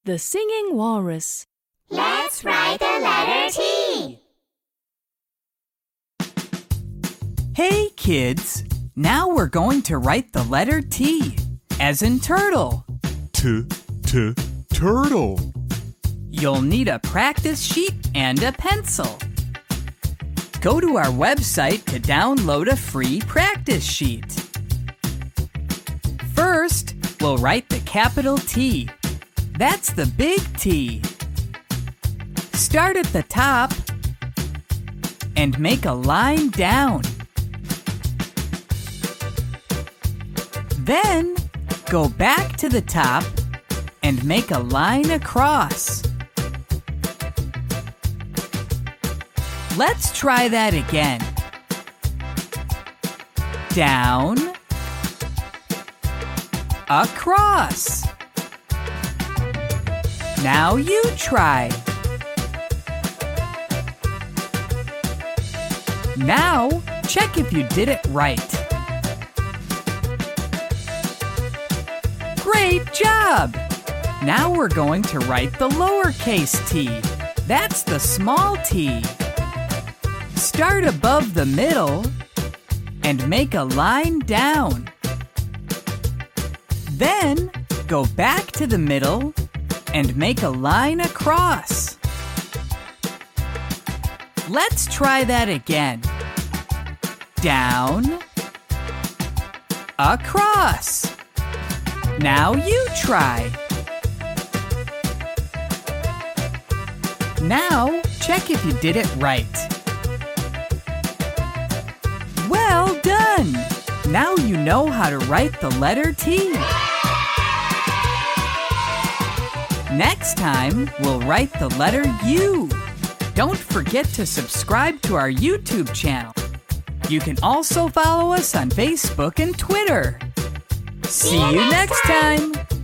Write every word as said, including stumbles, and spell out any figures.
The Singing Walrus. Let's write the letter T. Hey, kids! Now we're going to write the letter T, as in turtle. T, t, turtle. You'll need a practice sheet and a pencil. Go to our website to download a free practice sheet. First, we'll write the capital T. That's the big T. Start at the top and make a line down. Then, go back to the top and make a line across. Let's try that again. Down, across. Now you try. Now, check if you did it right. Great job! Now we're going to write the lowercase t. That's the small t. Start above the middle and make a line down. Then, go back to the middle and make a line across. Let's try that again. Down, across. Now you try. Now, check if you did it right. Well done! Now you know how to write the letter T. Next time, we'll write the letter U. Don't forget to subscribe to our YouTube channel. You can also follow us on Facebook and Twitter. See you next time!